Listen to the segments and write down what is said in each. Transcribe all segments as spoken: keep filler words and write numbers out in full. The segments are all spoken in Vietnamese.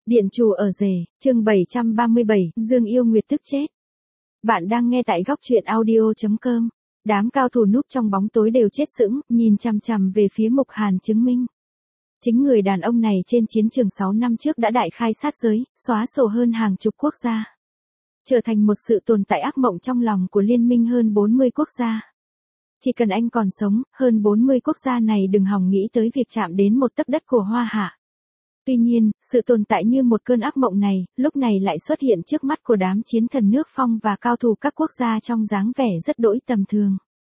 Điện chủ ở rể, chương bảy trăm ba mươi bảy, Dương Yêu Nguyệt tức chết. Bạn đang nghe tại góc truyện audio.com. Đám cao thủ núp trong bóng tối đều chết sững, nhìn chằm chằm về phía Mục Hàn chứng minh. Chính người đàn ông này trên chiến trường sáu năm trước đã đại khai sát giới, xóa sổ hơn hàng chục quốc gia. Trở thành một sự tồn tại ác mộng trong lòng của liên minh hơn bốn mươi quốc gia. Chỉ cần anh còn sống, hơn bốn mươi quốc gia này đừng hòng nghĩ tới việc chạm đến một tấc đất của Hoa Hạ. Tuy nhiên, sự tồn tại như một cơn ác mộng này, lúc này lại xuất hiện trước mắt của đám chiến thần nước Phong và cao thủ các quốc gia trong dáng vẻ rất đỗi tầm thường.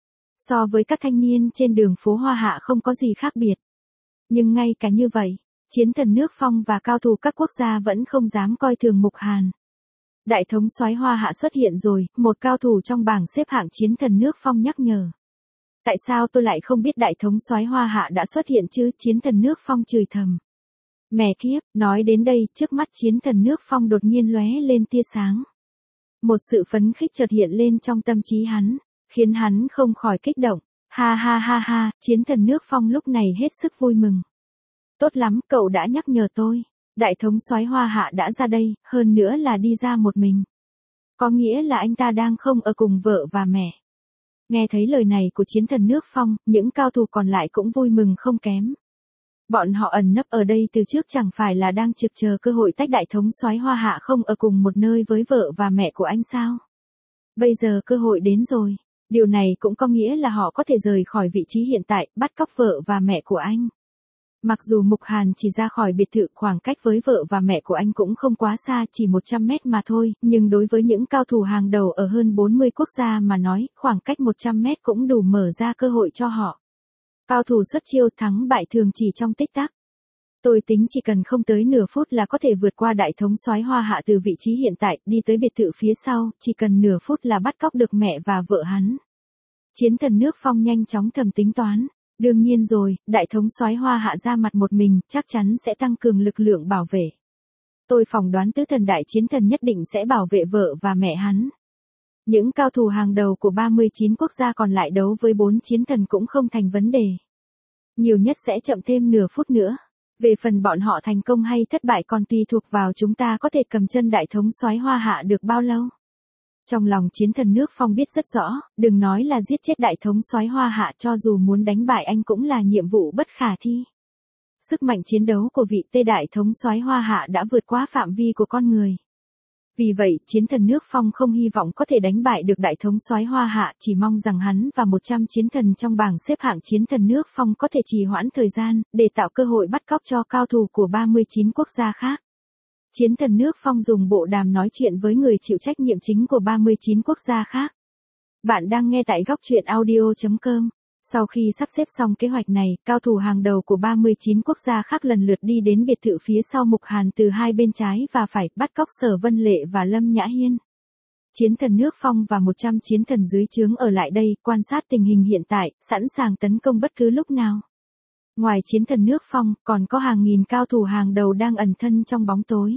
So với các thanh niên trên đường phố Hoa Hạ không có gì khác biệt. Nhưng ngay cả như vậy, chiến thần nước Phong và cao thủ các quốc gia vẫn không dám coi thường Mục Hàn. Đại thống soái Hoa Hạ xuất hiện rồi, một cao thủ trong bảng xếp hạng chiến thần nước Phong nhắc nhở. Tại sao tôi lại không biết đại thống soái Hoa Hạ đã xuất hiện chứ? Chiến thần nước Phong chửi thầm. Mẹ kiếp, nói đến đây, trước mắt chiến thần nước Phong đột nhiên lóe lên tia sáng. Một sự phấn khích chợt hiện lên trong tâm trí hắn, khiến hắn không khỏi kích động. Ha ha ha ha, chiến thần nước Phong lúc này hết sức vui mừng. Tốt lắm, cậu đã nhắc nhở tôi. Đại thống soái Hoa Hạ đã ra đây, hơn nữa là đi ra một mình. Có nghĩa là anh ta đang không ở cùng vợ và mẹ. Nghe thấy lời này của chiến thần nước Phong, những cao thủ còn lại cũng vui mừng không kém. Bọn họ ẩn nấp ở đây từ trước chẳng phải là đang trực chờ cơ hội tách đại thống soái Hoa Hạ không ở cùng một nơi với vợ và mẹ của anh sao? Bây giờ cơ hội đến rồi. Điều này cũng có nghĩa là họ có thể rời khỏi vị trí hiện tại, bắt cóc vợ và mẹ của anh. Mặc dù Mục Hàn chỉ ra khỏi biệt thự, khoảng cách với vợ và mẹ của anh cũng không quá xa, chỉ một trăm mét mà thôi, nhưng đối với những cao thủ hàng đầu ở hơn bốn mươi quốc gia mà nói, khoảng cách một trăm mét cũng đủ mở ra cơ hội cho họ. Cao thủ xuất chiêu, thắng bại thường chỉ trong tích tắc. Tôi tính chỉ cần không tới nửa phút là có thể vượt qua đại thống soái Hoa Hạ từ vị trí hiện tại, đi tới biệt thự phía sau, chỉ cần nửa phút là bắt cóc được mẹ và vợ hắn. Chiến thần nước Phong nhanh chóng thầm tính toán. Đương nhiên rồi, đại thống soái Hoa Hạ ra mặt một mình, chắc chắn sẽ tăng cường lực lượng bảo vệ. Tôi phỏng đoán tứ thần đại chiến thần nhất định sẽ bảo vệ vợ và mẹ hắn. Những cao thủ hàng đầu của ba mươi chín quốc gia còn lại đấu với bốn chiến thần cũng không thành vấn đề. Nhiều nhất sẽ chậm thêm nửa phút nữa. Về phần bọn họ thành công hay thất bại còn tùy thuộc vào chúng ta có thể cầm chân đại thống soái Hoa Hạ được bao lâu. Trong lòng chiến thần nước Phong biết rất rõ, đừng nói là giết chết đại thống soái Hoa Hạ, cho dù muốn đánh bại anh cũng là nhiệm vụ bất khả thi. Sức mạnh chiến đấu của vị tê đại thống soái Hoa Hạ đã vượt quá phạm vi của con người. Vì vậy, chiến thần nước Phong không hy vọng có thể đánh bại được đại thống soái Hoa Hạ, chỉ mong rằng hắn và một trăm chiến thần trong bảng xếp hạng chiến thần nước Phong có thể trì hoãn thời gian, để tạo cơ hội bắt cóc cho cao thủ của ba mươi chín quốc gia khác. Chiến thần nước Phong dùng bộ đàm nói chuyện với người chịu trách nhiệm chính của ba mươi chín quốc gia khác. Bạn đang nghe tại góc truyện audio.com. Sau khi sắp xếp xong kế hoạch này, cao thủ hàng đầu của ba mươi chín quốc gia khác lần lượt đi đến biệt thự phía sau Mục Hàn từ hai bên trái và phải, bắt cóc Sở Vân Lệ và Lâm Nhã Hiên. Chiến thần nước Phong và một trăm chiến thần dưới trướng ở lại đây, quan sát tình hình hiện tại, sẵn sàng tấn công bất cứ lúc nào. Ngoài chiến thần nước Phong, còn có hàng nghìn cao thủ hàng đầu đang ẩn thân trong bóng tối.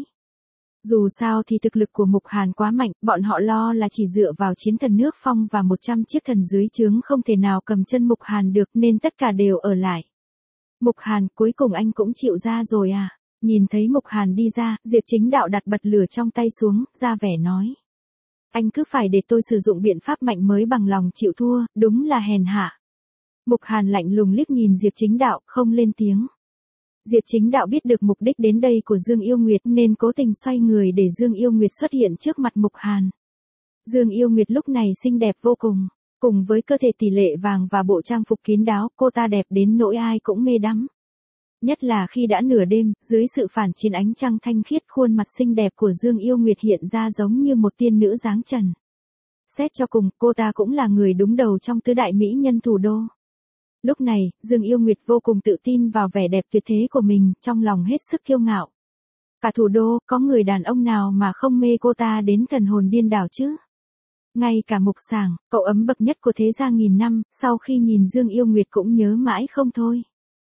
Dù sao thì thực lực của Mục Hàn quá mạnh, bọn họ lo là chỉ dựa vào chiến thần nước Phong và một trăm chiếc thần dưới trướng không thể nào cầm chân Mục Hàn được, nên tất cả đều ở lại. Mục Hàn, cuối cùng anh cũng chịu ra rồi à? Nhìn thấy Mục Hàn đi ra, Diệp Chính Đạo đặt bật lửa trong tay xuống, ra vẻ nói. Anh cứ phải để tôi sử dụng biện pháp mạnh mới bằng lòng chịu thua, đúng là hèn hạ. Mục Hàn lạnh lùng liếc nhìn Diệp Chính Đạo, không lên tiếng. Diệp Chính Đạo biết được mục đích đến đây của Dương Yêu Nguyệt nên cố tình xoay người để Dương Yêu Nguyệt xuất hiện trước mặt Mục Hàn. Dương Yêu Nguyệt lúc này xinh đẹp vô cùng, cùng với cơ thể tỷ lệ vàng và bộ trang phục kín đáo, cô ta đẹp đến nỗi ai cũng mê đắm. Nhất là khi đã nửa đêm, dưới sự phản chiếu ánh trăng thanh khiết, khuôn mặt xinh đẹp của Dương Yêu Nguyệt hiện ra giống như một tiên nữ dáng trần. Xét cho cùng, cô ta cũng là người đúng đầu trong tứ đại mỹ nhân thủ đô. Lúc này, Dương Yêu Nguyệt vô cùng tự tin vào vẻ đẹp tuyệt thế của mình, trong lòng hết sức kiêu ngạo. Cả thủ đô, có người đàn ông nào mà không mê cô ta đến thần hồn điên đảo chứ? Ngay cả Mục Sảng, cậu ấm bậc nhất của thế gia nghìn năm, sau khi nhìn Dương Yêu Nguyệt cũng nhớ mãi không thôi.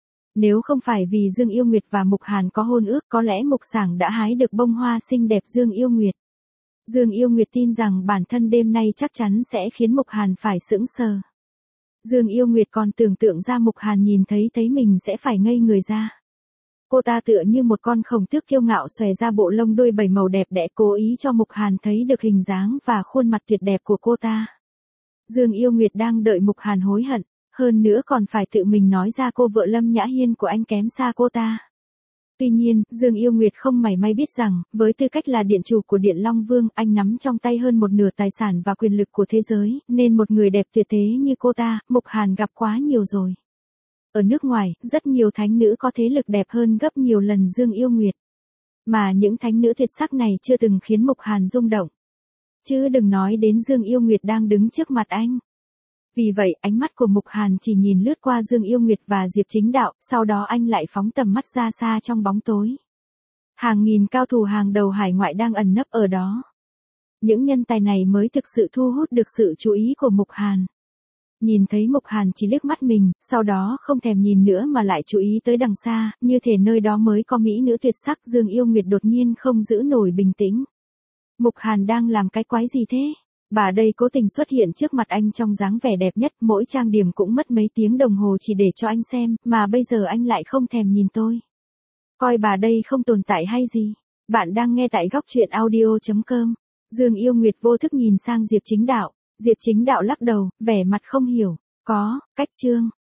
Nếu không phải vì Dương Yêu Nguyệt và Mục Hàn có hôn ước, có lẽ Mục Sảng đã hái được bông hoa xinh đẹp Dương Yêu Nguyệt. Dương Yêu Nguyệt tin rằng bản thân đêm nay chắc chắn sẽ khiến Mục Hàn phải sững sờ. Dương Yêu Nguyệt còn tưởng tượng ra Mục Hàn nhìn thấy thấy mình sẽ phải ngây người ra. Cô ta tựa như một con khổng tước kiêu ngạo xòe ra bộ lông đuôi bảy màu đẹp đẽ, cố ý cho Mục Hàn thấy được hình dáng và khuôn mặt tuyệt đẹp của cô ta. Dương Yêu Nguyệt đang đợi Mục Hàn hối hận, hơn nữa còn phải tự mình nói ra cô vợ Lâm Nhã Hiên của anh kém xa cô ta. Tuy nhiên, Dương Yêu Nguyệt không mảy may biết rằng, với tư cách là điện chủ của Điện Long Vương, anh nắm trong tay hơn một nửa tài sản và quyền lực của thế giới, nên một người đẹp tuyệt thế như cô ta, Mục Hàn gặp quá nhiều rồi. Ở nước ngoài, rất nhiều thánh nữ có thế lực đẹp hơn gấp nhiều lần Dương Yêu Nguyệt. Mà những thánh nữ tuyệt sắc này chưa từng khiến Mục Hàn rung động. Chứ đừng nói đến Dương Yêu Nguyệt đang đứng trước mặt anh. Vì vậy, ánh mắt của Mục Hàn chỉ nhìn lướt qua Dương Yêu Nguyệt và Diệp Chính Đạo, sau đó anh lại phóng tầm mắt ra xa trong bóng tối. Hàng nghìn cao thủ hàng đầu hải ngoại đang ẩn nấp ở đó. Những nhân tài này mới thực sự thu hút được sự chú ý của Mục Hàn. Nhìn thấy Mục Hàn chỉ liếc mắt mình, sau đó không thèm nhìn nữa mà lại chú ý tới đằng xa, như thể nơi đó mới có mỹ nữ tuyệt sắc. Dương Yêu Nguyệt đột nhiên không giữ nổi bình tĩnh. Mục Hàn đang làm cái quái gì thế? Bà đây cố tình xuất hiện trước mặt anh trong dáng vẻ đẹp nhất, mỗi trang điểm cũng mất mấy tiếng đồng hồ chỉ để cho anh xem, mà bây giờ anh lại không thèm nhìn tôi. Coi bà đây không tồn tại hay gì? Bạn đang nghe tại góc truyện audio chấm com. Dương Yêu Nguyệt vô thức nhìn sang Diệp Chính Đạo. Diệp Chính Đạo lắc đầu, vẻ mặt không hiểu. Có, cách chương.